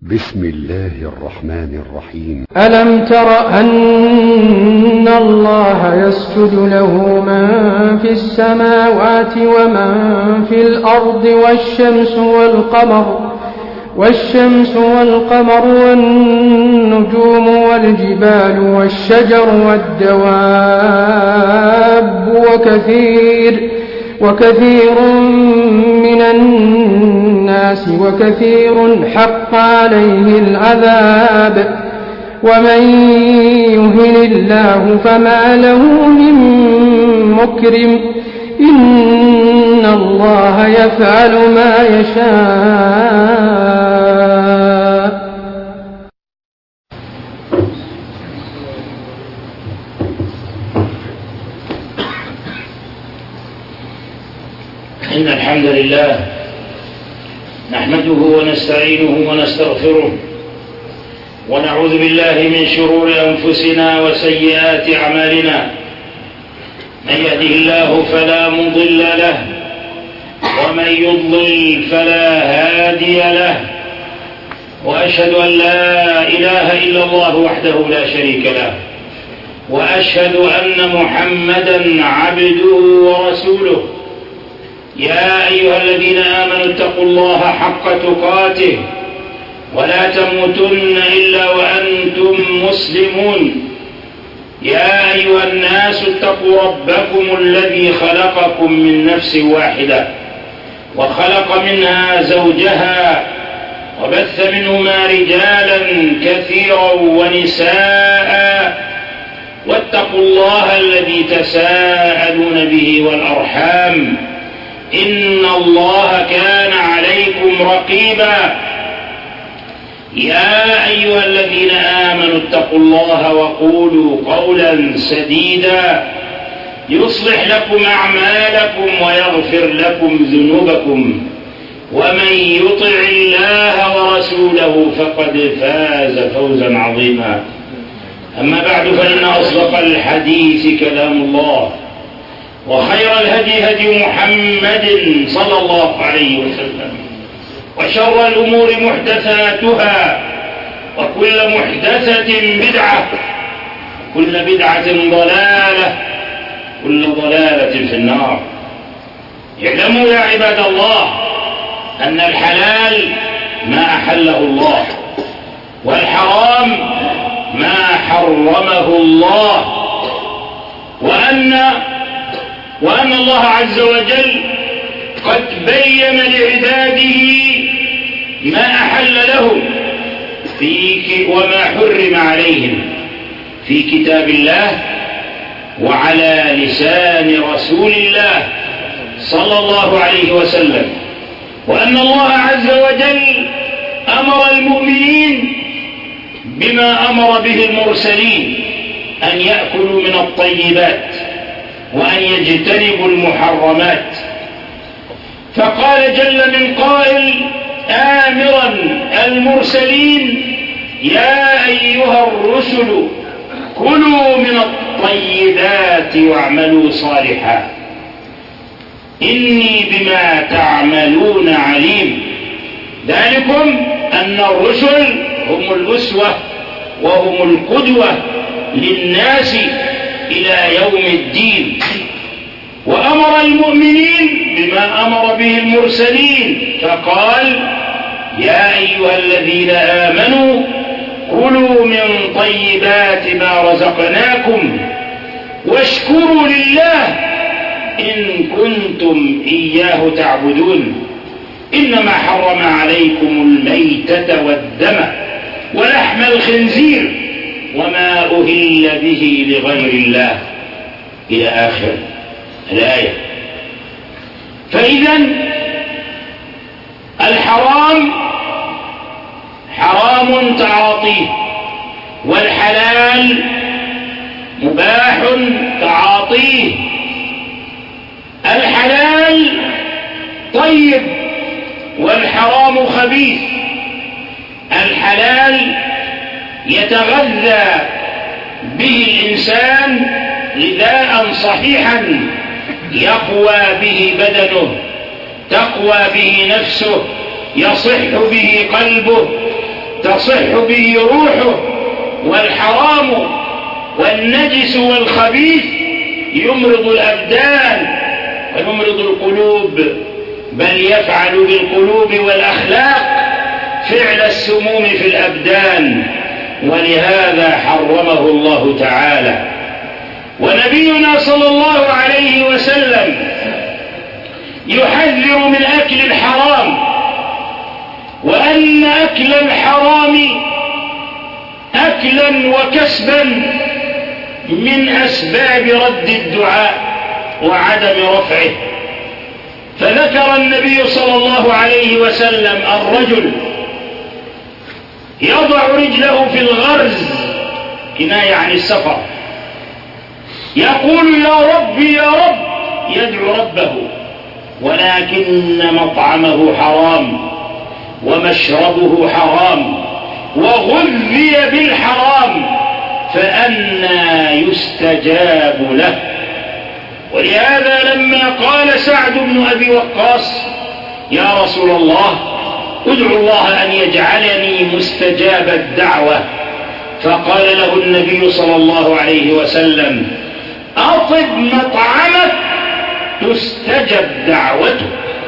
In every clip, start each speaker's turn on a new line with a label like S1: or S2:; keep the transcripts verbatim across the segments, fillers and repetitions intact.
S1: بسم الله الرحمن الرحيم.
S2: ألم تر أن الله يسجد له من في السماوات ومن في الأرض والشمس والقمر والشمس والقمر والنجوم والجبال والشجر والدواب وكثير وكثير من الناس وكثير حق عليه العذاب ومن يهن الله فما له من مكرم إن الله يفعل ما يشاء.
S3: إن الحمد لله نحمده ونستعينه ونستغفره ونعوذ بالله من شرور أنفسنا وسيئات أعمالنا. من يهده الله فلا مضل له ومن يضلل فلا هادي له، وأشهد أن لا إله إلا الله وحده لا شريك له، وأشهد أن محمدا عبده ورسوله. يا أيها الذين آمنوا اتقوا الله حق تقاته ولا تموتن إلا وأنتم مسلمون. يا أيها الناس اتقوا ربكم الذي خلقكم من نفس واحدة وخلق منها زوجها وبث منهما رجالا كثيرا ونساء، واتقوا الله الذي تساءلون به والأرحام إن الله كان عليكم رقيبا. يا أيها الذين آمنوا اتقوا الله وقولوا قولا سديدا يصلح لكم أعمالكم ويغفر لكم ذنوبكم، ومن يطع الله ورسوله فقد فاز فوزا عظيما. أما بعد، فإن أصدق الحديث كلام الله، وخير الهدي هدي محمد صلى الله عليه وسلم، وشر الأمور محدثاتها، وكل محدثة بدعة، كل بدعة ضلالة، كل ضلالة في النار. اعلموا يا عباد الله أن الحلال ما أحله الله، والحرام ما حرمه الله، وأن وأن الله عز وجل قد بين لعباده ما أحل لهم في وما حرم عليهم في كتاب الله وعلى لسان رسول الله صلى الله عليه وسلم، وأن الله عز وجل أمر المؤمنين بما أمر به المرسلين، أن يأكلوا من الطيبات وأن يجتنبوا المحرمات. فقال جل من قائل آمرا المرسلين يا أيها الرسل كلوا من الطيبات واعملوا صالحا إني بما تعملون عليم. ذلكم أن الرسل هم الأسوة وهم القدوة للناس إلى يوم الدين، وأمر المؤمنين بما أمر به المرسلين، فقال يا أيها الذين آمنوا كلوا من طيبات ما رزقناكم واشكروا لله إن كنتم إياه تعبدون. إنما حرم عليكم الميتة والدم ولحم الخنزير وما أهل به لغير الله إلى آخر الآية. فإذا الحرام حرام تعاطيه، والحلال مباح تعاطيه. الحلال طيب والحرام خبيث. الحلال يتغذى به الإنسان غذاء صحيحا يقوى به بدنه، تقوى به نفسه، يصح به قلبه، تصح به روحه، والحرام والنجس والخبيث يمرض الأبدان ويمرض القلوب، بل يفعل بالقلوب والأخلاق فعل السموم في الأبدان، ولهذا حرمه الله تعالى. ونبينا صلى الله عليه وسلم يحذر من أكل الحرام، وأن أكل الحرام أكلا وكسبا من أسباب رد الدعاء وعدم رفعه. فذكر النبي صلى الله عليه وسلم الرجل يضع رجله في الغرز، كناية عن السفر، يقول يا رب يا رب، يدعو ربه، ولكن مطعمه حرام ومشربه حرام وغذي بالحرام، فأنى يستجاب له. ولهذا لما قال سعد بن أبي وقاص يا رسول الله ادعو الله أن يجعلني مستجاب الدعوة، فقال له النبي صلى الله عليه وسلم أطب مطعمك تستجب دعوتك،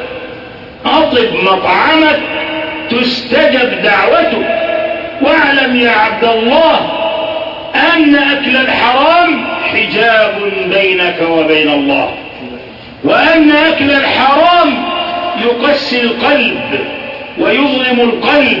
S3: أطب مطعمك تستجب دعوتك. واعلم يا عبد الله أن أكل الحرام حجاب بينك وبين الله، وأن أكل الحرام يقسي القلب ويظلم القلب،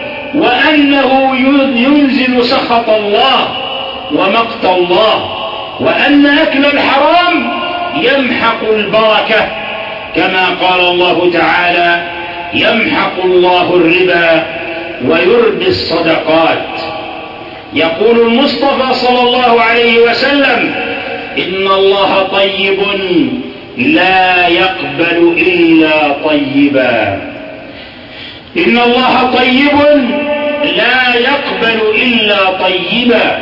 S3: وأنه ينزل سخط الله ومقت الله، وأن أكل الحرام يمحق البركة، كما قال الله تعالى يمحق الله الربا ويربي الصدقات. يقول المصطفى صلى الله عليه وسلم إن الله طيب لا يقبل إلا طيبا، إن الله طيب لا يقبل إلا طيبا.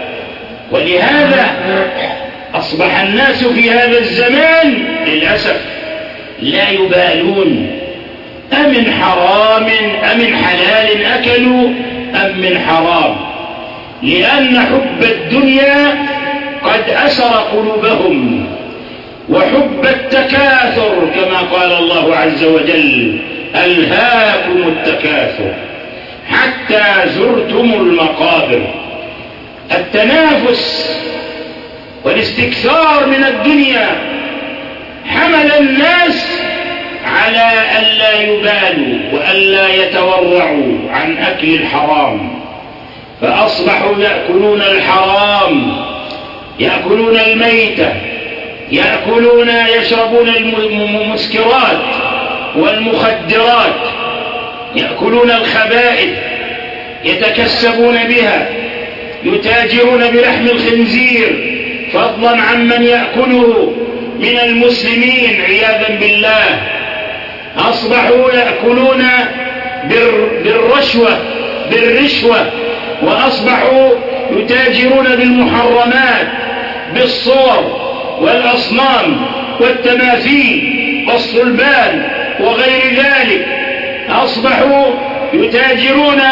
S3: ولهذا أصبح الناس في هذا الزمان للأسف لا يبالون أمن حرام أمن حلال أكلوا أم من حرام، لأن حب الدنيا قد أسر قلوبهم، وحب التكاثر كما قال الله عز وجل ألهاكم التكاثر حتى زرتم المقابر. التنافس والاستكثار من الدنيا حمل الناس على ألا يبالوا وألا يتورعوا عن أكل الحرام، فأصبحوا يأكلون الحرام، يأكلون الميتة، يأكلون يشربون المسكرات والمخدرات، يأكلون الخبائث، يتكسبون بها، يتاجرون بلحم الخنزير فضلا عمن يأكله من المسلمين عياذا بالله. أصبحوا يأكلون بالرشوة بالرشوة، وأصبحوا يتاجرون بالمحرمات، بالصور والأصنام والتماثيل والصلبان وغير ذلك. أصبحوا يتاجرون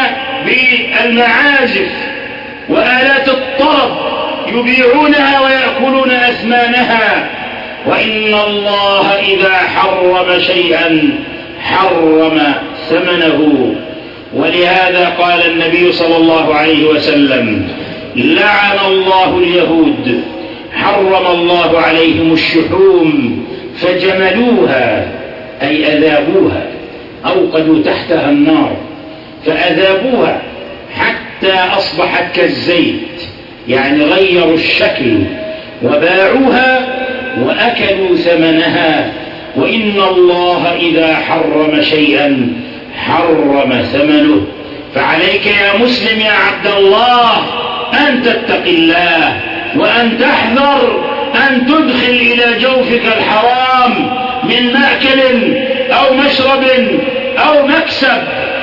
S3: بالمعازف وآلات الطرب، يبيعونها ويأكلون أثمانها. وإن الله إذا حرم شيئا حرم ثمنه. ولهذا قال النبي صلى الله عليه وسلم لعن الله اليهود حرم الله عليهم الشحوم فجملوها، أي أذابوها، أوقدوا تحتها النار فأذابوها حتى أصبحت كالزيت، يعني غيروا الشكل، وباعوها وأكلوا ثمنها. وإن الله إذا حرم شيئا حرم ثمنه. فعليك يا مسلم يا عبد الله أن تتق الله، وأن تحذر أن تدخل إلى جوفك الحرام من مأكل أو مشرب أو مكسب.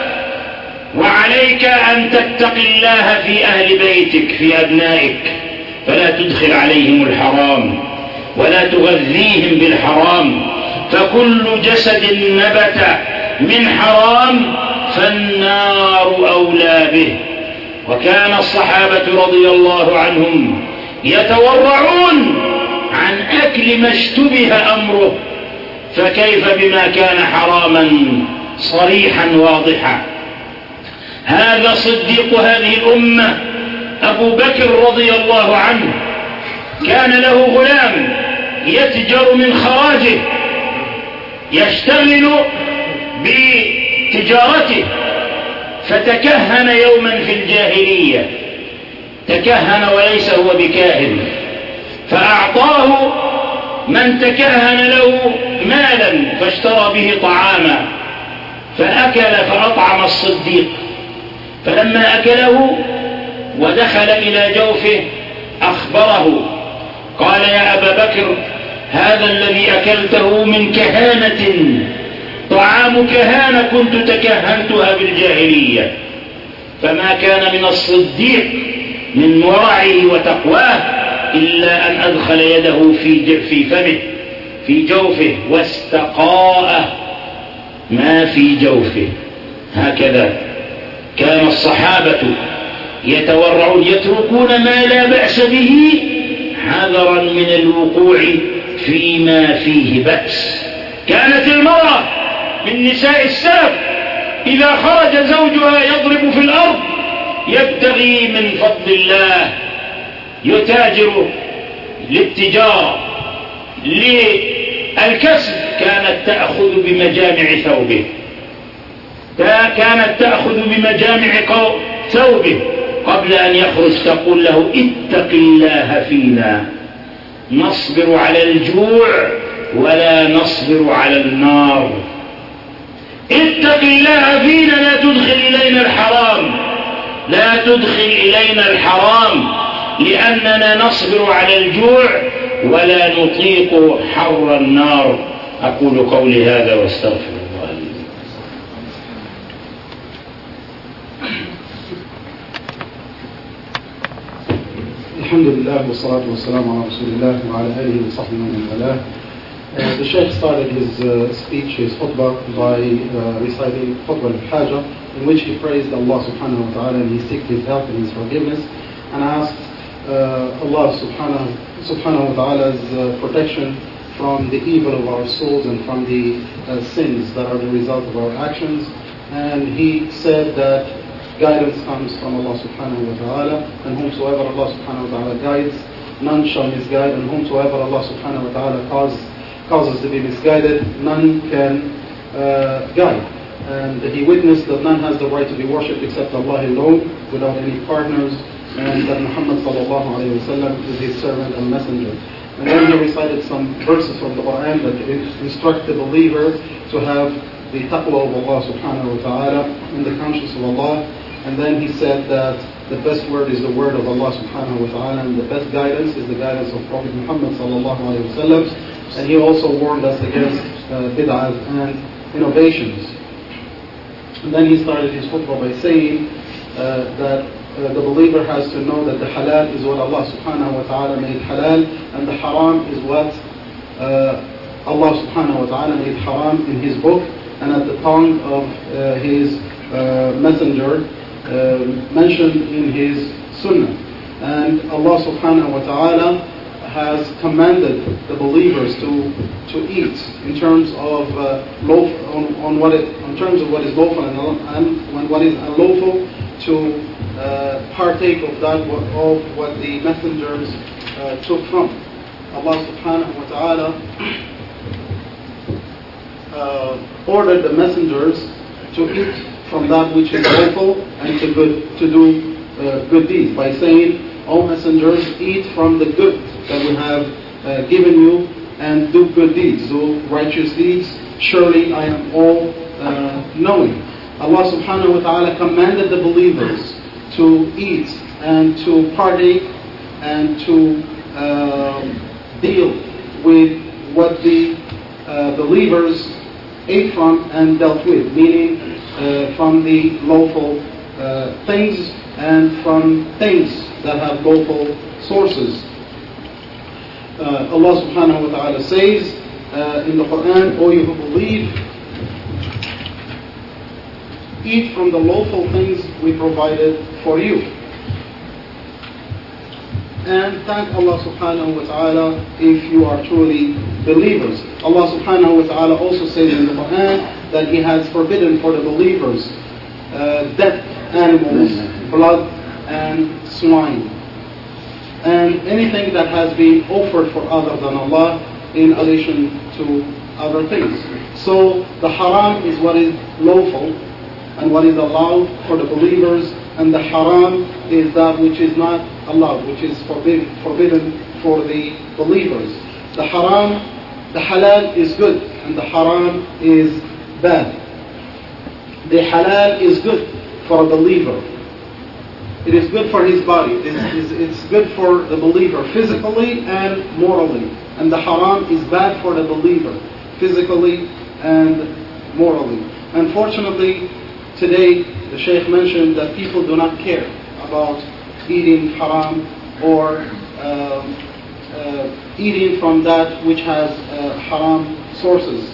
S3: وعليك أن تتق الله في أهل بيتك، في أبنائك، فلا تدخل عليهم الحرام ولا تغذيهم بالحرام، فكل جسد نبت من حرام فالنار أولى به. وكان الصحابة رضي الله عنهم يتورعون عن أكل ما اشتبه أمره، فكيف بما كان حراما صريحا واضحا. هذا صديق هذه الأمة أبو بكر رضي الله عنه، كان له غلام يتجر من خراجه، يشتغل بتجارته، فتكهن يوما في الجاهلية، تكهن وليس هو بكاهن، فأعطاه من تكهن له مالا فاشترى به طعاما، فأكل فأطعم الصديق، فلما أكله ودخل إلى جوفه أخبره، قال يا أبا بكر هذا الذي أكلته من كهانة، طعام كهانة كنت تكهنتها بالجاهلية. فما كان من الصديق من ورعه وتقواه إلا أن أدخل يده في في فمه في جوفه واستقاء ما في جوفه. هكذا كان الصحابة يتورعون، يتركون ما لا بأس به حذرا من الوقوع فيما فيه بأس. كانت المرأة من نساء السلف إذا خرج زوجها يضرب في الأرض يبتغي من فضل الله، يتاجر للتجارة للكسب، كانت تأخذ بمجامع ثوبه، كانت تأخذ بمجامع ثوبه قبل أن يخرج تقول له اتق الله فينا، نصبر على الجوع ولا نصبر على النار. اتق الله فينا، لا تدخل إلينا الحرام، لا تدخل إلينا الحرام، لأننا نصبر على الجوع ولا نطيق حر النار. أقول قولي هذا واستغفر الله لي.
S4: الحمد لله والصلاة والسلام على رسول الله وعلى آله وصحبه ومن والاه. Uh, the Shaykh started his uh, speech, his khutbah, by uh, reciting khutbah al-Hajjah, in which he praised Allah subhanahu wa ta'ala and he seeked his help and his forgiveness, and asked uh, Allah subhanahu, subhanahu wa ta'ala's uh, protection from the evil of our souls and from the uh, sins that are the result of our actions. And he said that guidance comes from Allah subhanahu wa ta'ala, and whomsoever Allah subhanahu wa ta'ala guides, none shall misguide, and whomsoever Allah subhanahu wa ta'ala causes causes to be misguided, none can uh, guide. And he witnessed that none has the right to be worshipped except Allah alone, without any partners, and that Muhammad sallallahu alayhi wa sallam is his servant and messenger. And then he recited some verses from the Quran that instruct the believer to have the taqwa of Allah subhanahu wa ta'ala in the conscience of Allah. And then he said that the best word is the word of Allah subhanahu wa ta'ala, and the best guidance is the guidance of Prophet Muhammad sallallahu alayhi wa sallam. And he also warned us against uh, bid'ah and innovations. And then he started his khutbah by saying uh, that uh, the believer has to know that the halal is what Allah subhanahu wa ta'ala made halal, and the haram is what uh, Allah subhanahu wa ta'ala made haram in his book and at the tongue of uh, his uh, messenger uh, mentioned in his sunnah. And Allah subhanahu wa ta'ala has commanded the believers to to eat in terms of uh, low, on, on what it, in terms of what is lawful and, and when what is unlawful, to uh, partake of that of what the messengers uh, took from. Allah subhanahu wa ta'ala uh, ordered the messengers to eat from that which is lawful and to good to do uh, good deeds by saying, O messengers, eat from the good that we have uh, given you and do good deeds, do righteous deeds. Surely I am all uh, knowing. Allah subhanahu wa ta'ala commanded the believers to eat and to partake and to uh, deal with what the uh, believers ate from and dealt with, meaning uh, from the lawful uh, things and from things that have lawful sources. Uh, Allah subhanahu wa ta'ala says uh, in the Quran, O you who believe, eat from the lawful things we provided for you. And thank Allah subhanahu wa ta'ala if you are truly believers. Allah subhanahu wa ta'ala also says in the Quran that He has forbidden for the believers uh, dead animals, blood and swine, and anything that has been offered for other than Allah in addition to other things. So the haram is what is lawful and what is allowed for the believers, and the haram is that which is not allowed, which is forbidden, forbidden for the believers. The haram, the halal is good and the haram is bad. The halal is good for a believer. It is good for his body. It is, it's good for the believer physically and morally. And the haram is bad for the believer physically and morally. Unfortunately, today the Shaykh mentioned that people do not care about eating haram or um, uh, eating from that which has uh, haram sources.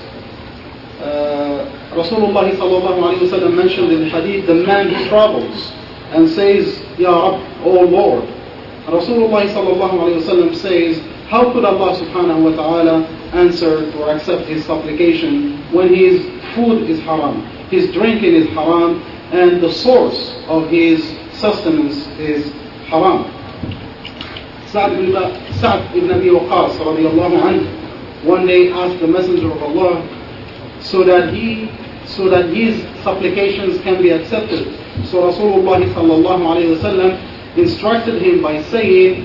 S4: Uh, Rasulullah sallallahu alayhi wa sallam mentioned in the hadith the man who travels and says, Ya Rabb, O Lord. Rasulullah sallallahu alayhi wa sallam says, how could Allah subhanahu wa ta'ala answer or accept his supplication when his food is haram, his drinking is haram, and the source of his sustenance is haram? Sa'd ibn, Sa'd ibn Abi Waqqas radiallahu anhu one day asked the Messenger of Allah so that he, so that his supplications can be accepted. So Rasulullah sallallahu alayhi wa sallam instructed him by saying,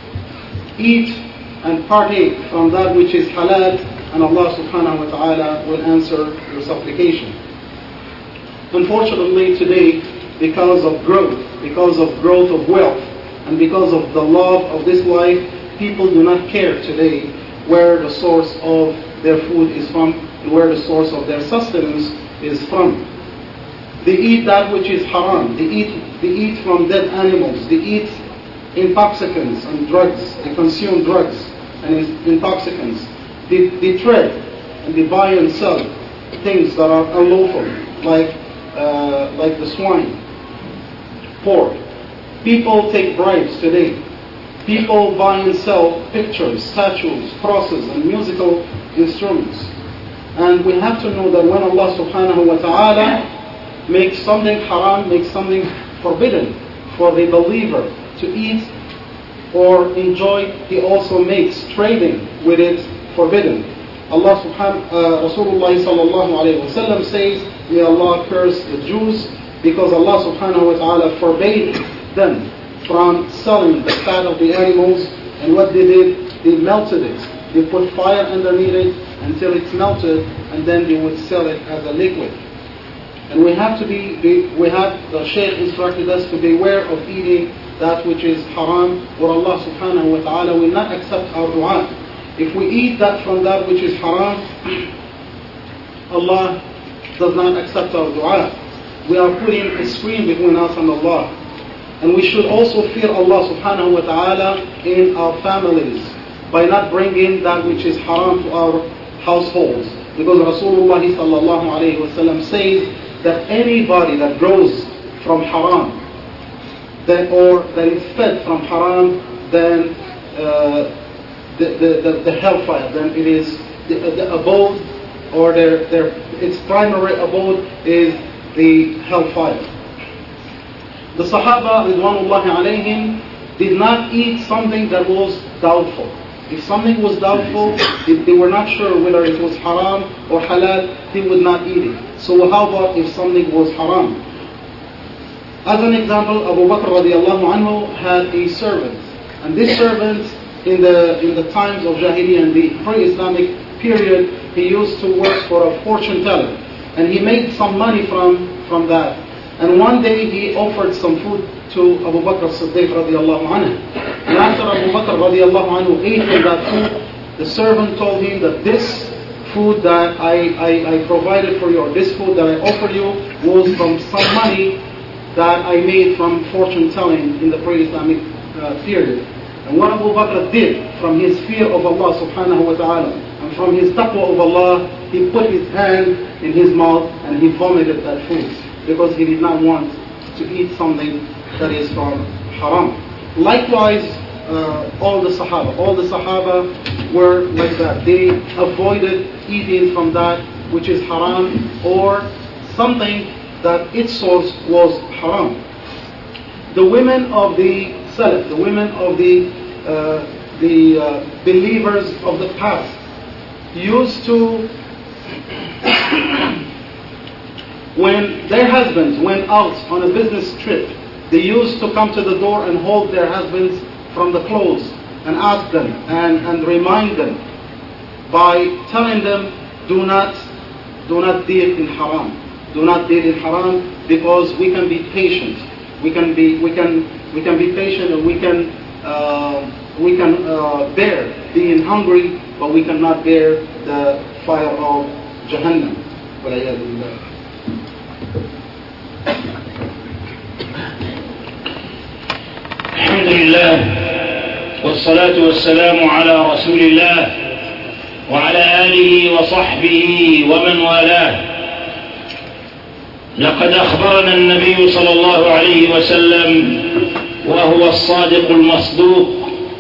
S4: eat and partake from that which is halal, and Allah subhanahu wa ta'ala will answer your supplication. Unfortunately today, because of growth, because of growth of wealth, and because of the love of this life, people do not care today where the source of their food is from and where the source of their sustenance is from. They eat that which is haram. They eat, they eat from dead animals. They eat intoxicants and drugs. They consume drugs and intoxicants. They, they trade and they buy and sell things that are unlawful, like uh, like the swine, pork. People take bribes today. People buy and sell pictures, statues, crosses, and musical instruments. And we have to know that when Allah subhanahu wa ta'ala makes something haram, makes something forbidden for the believer to eat or enjoy, He also makes trading with it forbidden. Allah subhanahu uh, Rasulullah sallallahu alayhi wa sallam says, may Allah curse the Jews because Allah subhanahu wa ta'ala forbade them from selling the fat of the animals, and what they did, they melted it. They put fire underneath it until it's melted, and then they would sell it as a liquid. And we have to be, be we have, the Shaykh instructed us to beware of eating that which is haram, or Allah subhanahu wa ta'ala will not accept our dua. If we eat that from that which is haram, Allah does not accept our dua. We are putting a screen between us and Allah. And we should also fear Allah subhanahu wa ta'ala in our families by not bringing that which is haram to our households. Because Rasulullah sallallahu alayhi wa sallam says that anybody that grows from haram, that, or that is fed from haram, then uh, the, the, the, the hellfire, then it is the, the abode, or their, their, its primary abode is the hellfire. The Sahaba ridwanullahi alayhim did not eat something that was doubtful. If something was doubtful, if they were not sure whether it was haram or halal, they would not eat it. So how about if something was haram? As an example, Abu Bakr radiallahu anhu had a servant, and this servant in the in the times of Jahiliyyah, in the pre-Islamic period, he used to work for a fortune teller, and he made some money from from that. And one day he offered some food to Abu Bakr as-Siddiq radiallahu anhu. And after Abu Bakr radiallahu anhu ate from that food, the servant told him that this food that I, I, I provided for you, or this food that I offered you, was from some money that I made from fortune telling in the pre-Islamic uh, period. And what Abu Bakr did, from his fear of Allah subhanahu wa ta'ala, and from his taqwa of Allah, he put his hand in his mouth and he vomited that food. because he did not want to eat something that is from haram. Likewise, uh, all the Sahaba, all the Sahaba were like that. They avoided eating from that which is haram or something that its source was haram. The women of the Salaf, the women of the uh, the uh, believers of the past used to, when their husbands went out on a business trip, they used to come to the door and hold their husbands from the clothes and ask them and, and remind them by telling them, do not do not deal in haram, do not deal in haram, because we can be patient, we can be we can we can be patient and we can uh, we can uh, bear being hungry, but we cannot bear the fire of Jahannam.
S3: الحمد لله والصلاة والسلام على رسول الله وعلى آله وصحبه ومن والاه. لقد أخبرنا النبي صلى الله عليه وسلم وهو الصادق المصدوق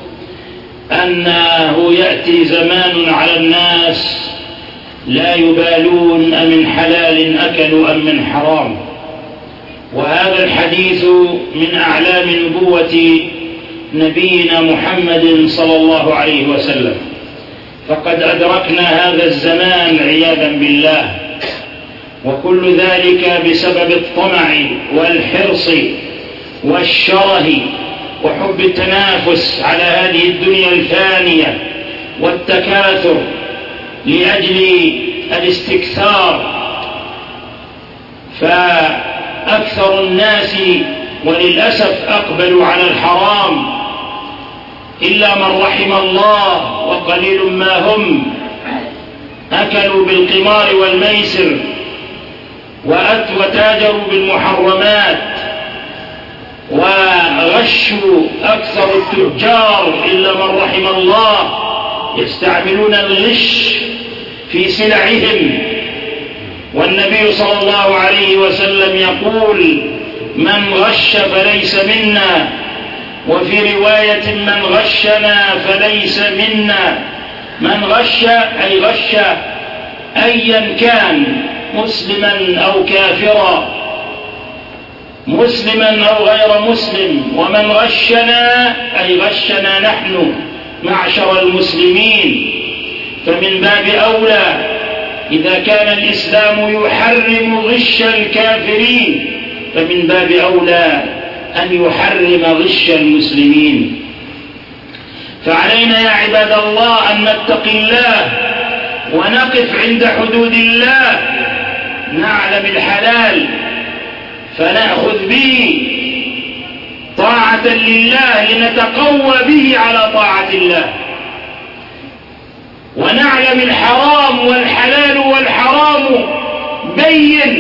S3: أنه يأتي زمان على الناس لا يبالون أمن حلال أكلوا أم من حرام. وهذا الحديث من أعلام نبوة نبينا محمد صلى الله عليه وسلم، فقد أدركنا هذا الزمان عياذا بالله، وكل ذلك بسبب الطمع والحرص والشره وحب التنافس على هذه الدنيا الفانية والتكاثر لأجل الاستكثار. فأكثر الناس وللأسف أقبلوا على الحرام إلا من رحم الله، وقليل ما هم. أكلوا بالقمار والميسر وتاجروا بالمحرمات وغشوا أكثر التجار إلا من رحم الله، يستعملون الغش في سلعهم. والنبي صلى الله عليه وسلم يقول: من غش فليس منا، وفي رواية: من غشنا فليس منا. من غش أي غش أيا كان، مسلما أو كافرا، مسلما أو غير مسلم. ومن غشنا أي غشنا نحن معشر المسلمين. فمن باب أولى إذا كان الإسلام يحرم غش الكافرين، فمن باب أولى أن يحرم غش المسلمين. فعلينا يا عباد الله أن نتقي الله ونقف عند حدود الله، نعلم الحلال فنأخذ به طاعة لله لنتقوى به على طاعة الله، ونعلم الحرام والحلال والحرام بين،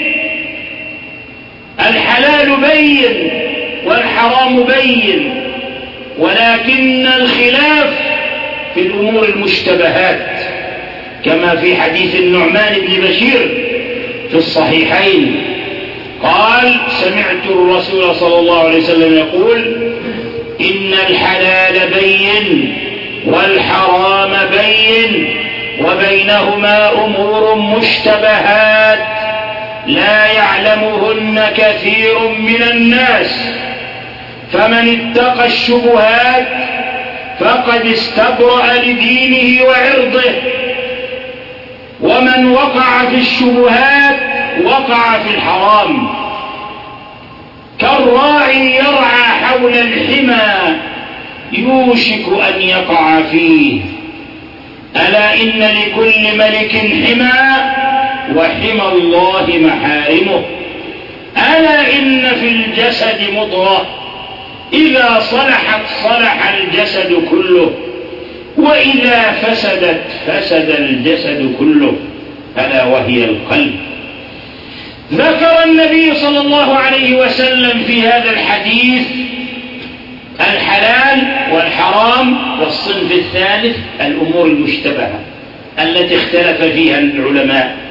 S3: الحلال بين والحرام بين، ولكن الخلاف في الأمور المشتبهات، كما في حديث النعمان بن بشير في الصحيحين قال: سمعت الرسول صلى الله عليه وسلم يقول: إن الحلال بين والحرام بين وبينهما أمور مشتبهات لا يعلمهن كثير من الناس، فمن اتقى الشبهات فقد استبرأ لدينه وعرضه، ومن وقع في الشبهات وقع في الحرام. كالراعي يرعى حول الحمى يوشك أن يقع فيه. ألا إن لكل ملك حمى وحمى الله محارمه. ألا إن في الجسد مضغة إذا صلحت صلح الجسد كله، وإذا فسدت فسد الجسد كله، ألا وهي القلب. ذكر النبي صلى الله عليه وسلم في هذا الحديث الحلال والحرام، والصنف الثالث الأمور المشتبهة التي اختلف فيها العلماء.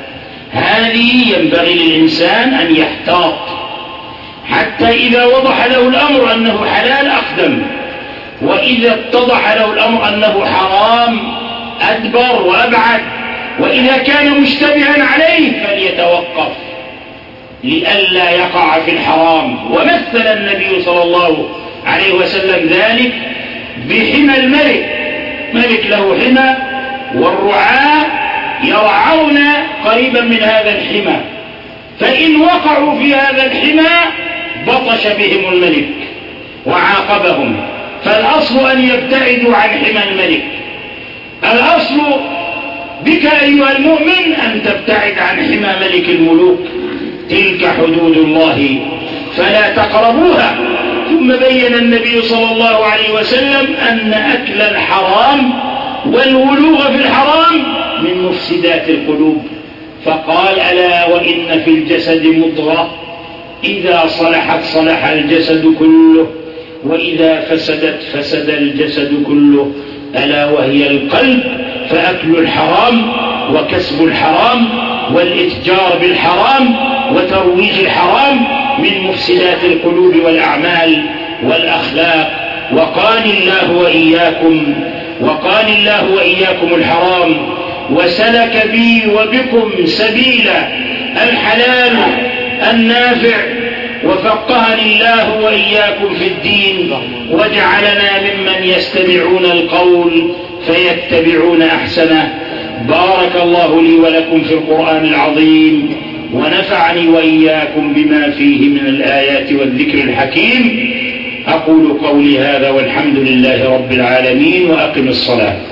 S3: هذه ينبغي للإنسان أن يحتاط حتى إذا وضح له الأمر أنه حلال أقدم، وإذا اتضح له الأمر أنه حرام أدبر وأبعد، وإذا كان مشتبها عليه فليتوقف لئلا يقع في الحرام. ومثل النبي صلى الله عليه وسلم ذلك بحمى الملك، ملك له حمى والرعاة يرعون قريبا من هذا الحمى، فإن وقعوا في هذا الحمى بطش بهم الملك وعاقبهم. فالأصل أن يبتعدوا عن حمى الملك. الأصل بك أيها المؤمن أن تبتعد عن حمى ملك الملوك، تلك حدود الله فلا تقربوها. ثم بين النبي صلى الله عليه وسلم أن أكل الحرام والولوغ في الحرام من مفسدات القلوب، فقال ألا وإن في الجسد مضغة إذا صلحت صلح الجسد كله وإذا فسدت فسد الجسد كله، ألا وهي القلب. فأكل الحرام وكسب الحرام والإتجار بالحرام وترويج الحرام من مفسدات القلوب والأعمال والأخلاق. وقال الله وإياكم وقال الله وإياكم الحرام وسلك بي وبكم سبيل الحلال النافع، وفقهني الله وإياكم في الدين، وجعلنا ممن يستمعون القول فيتبعون أحسنه. بارك الله لي ولكم في القرآن العظيم، ونفعني وإياكم بما فيه من الآيات والذكر الحكيم. أقول قولي هذا والحمد لله رب العالمين، وأقم الصلاة.